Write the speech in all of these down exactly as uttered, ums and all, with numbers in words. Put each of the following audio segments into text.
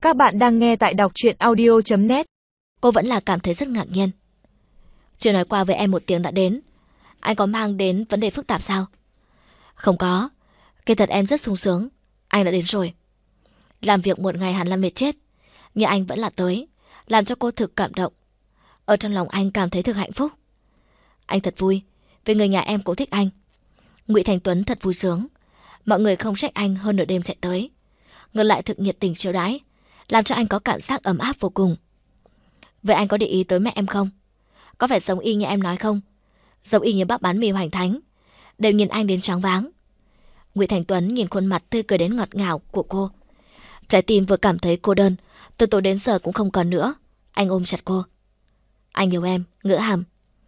Các bạn đang nghe tại đọc truyện audio chấm net. Cô vẫn là cảm thấy rất ngạc nhiên. Chưa nói qua với em một tiếng đã đến. Anh có mang đến vấn đề phức tạp sao? Không có. Kỳ thật em rất sung sướng. Anh đã đến rồi. Làm việc một ngày hẳn là mệt chết, nhưng anh vẫn là tới, làm cho cô thực cảm động. Ở trong lòng anh cảm thấy thực hạnh phúc. Anh thật vui vì người nhà em cũng thích anh. Ngụy Thành Tuấn thật vui sướng. Mọi người không trách anh hơn nửa đêm chạy tới, ngược lại thực nhiệt tình chiêu đãi, làm cho anh có cảm giác ấm áp vô cùng. Vậy anh có để ý tới mẹ em không? Có phải giống y như em nói không? Giống y như bác bán mì Hoành Thánh, đều nhìn anh đến choáng váng. Ngụy Thành Tuấn nhìn khuôn mặt tươi cười đến ngọt ngào của cô, trái tim vừa cảm thấy cô đơn, từ tối đến giờ cũng không còn nữa. Anh ôm chặt cô. Anh yêu em, Ngữ Hàm.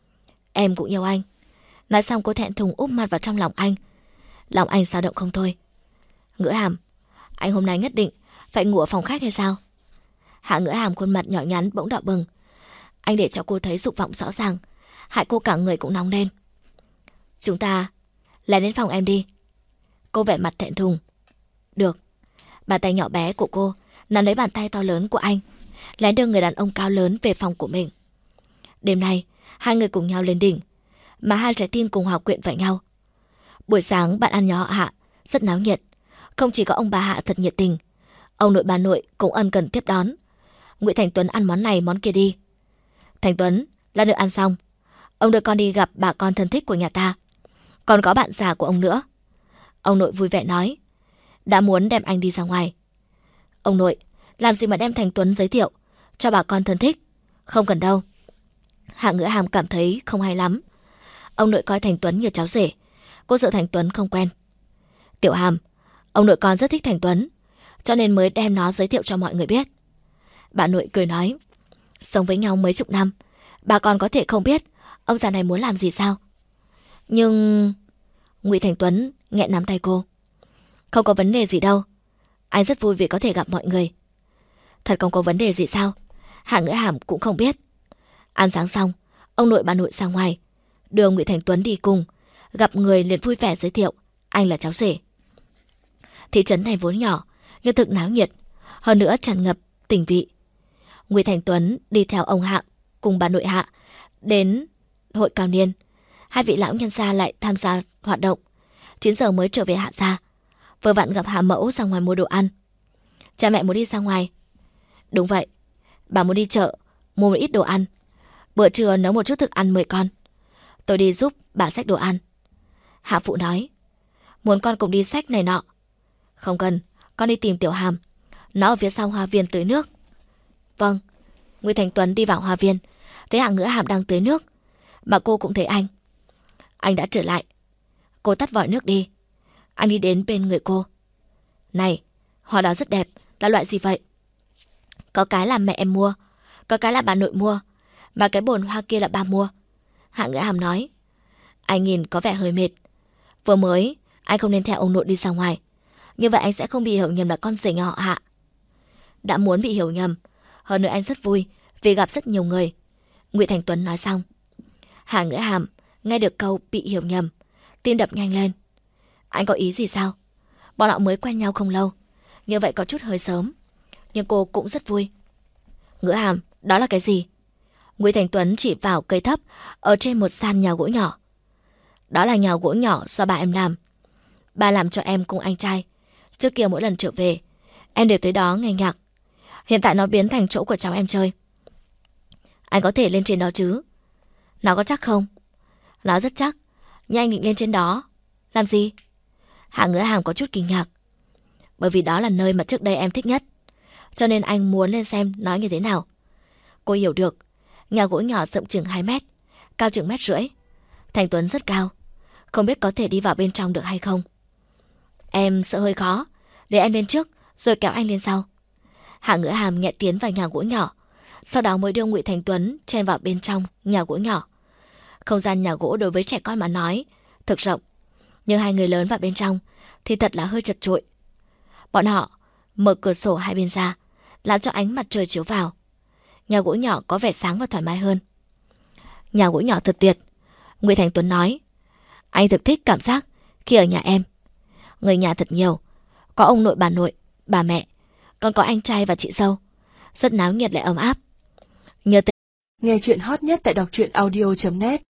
Em cũng yêu anh. Nói xong cô thẹn thùng úp mặt vào trong lòng anh. Lòng anh dao động không thôi. Ngữ Hàm, anh hôm nay nhất định phải ngủ ở phòng khách hay sao? Hạ Ngữ Hàm khuôn mặt nhỏ nhắn bỗng đỏ bừng. Anh để cho cô thấy dục vọng rõ ràng, hại cô cả người cũng nóng lên. Chúng ta lại đến phòng em đi. Cô vẻ mặt thẹn thùng. Được. Bàn tay nhỏ bé của cô nắm lấy bàn tay to lớn của anh, lén đưa người đàn ông cao lớn về phòng của mình. Đêm nay hai người cùng nhau lên đỉnh, mà hai trái tim cùng hòa quyện vào nhau. Buổi sáng bạn ăn nhà họ Hạ rất náo nhiệt. Không chỉ có ông bà Hạ thật nhiệt tình, ông nội bà nội cũng ân cần tiếp đón. Ngụy Thành Tuấn ăn món này món kia đi. Thành Tuấn, lát nữa ăn xong, ông đưa con đi gặp bà con thân thích của nhà ta, còn có bạn già của ông nữa. Ông nội vui vẻ nói, đã muốn đem anh đi ra ngoài. Ông nội, làm gì mà đem Thành Tuấn giới thiệu cho bà con thân thích? Không cần đâu. Hạ Ngữ Hàm cảm thấy không hay lắm. Ông nội coi Thành Tuấn như cháu rể, cô sợ Thành Tuấn không quen. Tiểu Hàm, ông nội con rất thích Thành Tuấn, cho nên mới đem nó giới thiệu cho mọi người biết. Bà nội cười nói, sống với nhau mấy chục năm, bà con có thể không biết ông già này muốn làm gì sao? Nhưng... Ngụy Thành Tuấn nghẹn nắm tay cô. Không có vấn đề gì đâu, anh rất vui vì có thể gặp mọi người. Thật không có vấn đề gì sao? Hạ Ngữ Hàm cũng không biết. Ăn sáng xong, ông nội bà nội ra ngoài, đưa Ngụy Thành Tuấn đi cùng. Gặp người liền vui vẻ giới thiệu anh là cháu rể. Thị trấn này vốn nhỏ nhưng thực náo nhiệt, hơn nữa tràn ngập tình vị. Ngụy Thành Tuấn đi theo ông Hạ cùng bà nội Hạ đến hội cao niên. Hai vị lão nhân gia lại tham gia hoạt động. Chín giờ mới trở về Hạ gia. Vừa vặn gặp Hạ mẫu ra ngoài mua đồ ăn. Cha mẹ muốn đi ra ngoài. Đúng vậy, bà muốn đi chợ mua một ít đồ ăn, bữa trưa nấu một chút thức ăn mời con. Tôi đi giúp bà xách đồ ăn. Hạ phụ nói, muốn con cùng đi xách này nọ. Không cần, con đi tìm Tiểu Hàm, nó ở phía sau hoa viên tưới nước. Vâng. Ngụy Thành Tuấn đi vào hoa viên, thấy Hạ Ngữ Hàm đang tưới nước, mà cô cũng thấy anh. Anh đã trở lại. Cô tắt vòi nước đi. Anh đi đến bên người cô. Này, hoa đó rất đẹp, là loại gì vậy? Có cái là mẹ em mua, có cái là bà nội mua, mà cái bồn hoa kia là ba mua. Hạ Ngữ Hàm nói. Anh nhìn có vẻ hơi mệt. Vừa mới anh không nên theo ông nội đi ra ngoài, như vậy anh sẽ không bị hiểu nhầm là con rể nhà họ Hạ. Đã muốn bị hiểu nhầm, hơn nữa anh rất vui vì gặp rất nhiều người. Ngụy Thành Tuấn nói xong. Hạ Ngữ Hàm nghe được câu bị hiểu nhầm, tim đập nhanh lên. Anh có ý gì sao? Bọn họ mới quen nhau không lâu, như vậy có chút hơi sớm, nhưng cô cũng rất vui. Ngữ Hàm, đó là cái gì? Ngụy Thành Tuấn chỉ vào cây thấp ở trên một gian nhà gỗ nhỏ. Đó là nhà gỗ nhỏ do bà em làm. Bà làm cho em cùng anh trai. Trước kia mỗi lần trở về, em đều tới đó nghe nhạc. Hiện tại nó biến thành chỗ của cháu em chơi. Anh có thể lên trên đó chứ? Nó có chắc không? Nó rất chắc, nhưng anh định lên trên đó làm gì? Hạ Ngữ Hàm có chút kinh ngạc. Bởi vì đó là nơi mà trước đây em thích nhất, cho nên anh muốn lên xem nó như thế nào. Cô hiểu được. Nhà gỗ nhỏ rộng chừng hai mét, cao chừng mét rưỡi. Thành Tuấn rất cao, không biết có thể đi vào bên trong được hay không. Em sợ hơi khó, để em lên trước rồi kéo anh lên sau. Hạ Ngữ Hàm nhẹ tiến vào nhà gỗ nhỏ, sau đó mới đưa Ngụy Thành Tuấn chen vào bên trong nhà gỗ nhỏ. Không gian nhà gỗ đối với trẻ con mà nói thực rộng, nhưng hai người lớn vào bên trong thì thật là hơi chật chội. Bọn họ mở cửa sổ hai bên ra, làm cho ánh mặt trời chiếu vào. Nhà gỗ nhỏ có vẻ sáng và thoải mái hơn. Nhà gỗ nhỏ thật tuyệt, Ngụy Thành Tuấn nói. Anh thực thích cảm giác khi ở nhà em. Người nhà thật nhiều, có ông nội bà nội, bà mẹ, còn có anh trai và chị dâu. Rất náo nhiệt lại ấm áp. Nhớ tới Nghe chuyện hot nhất tại đọc truyện audio chấm net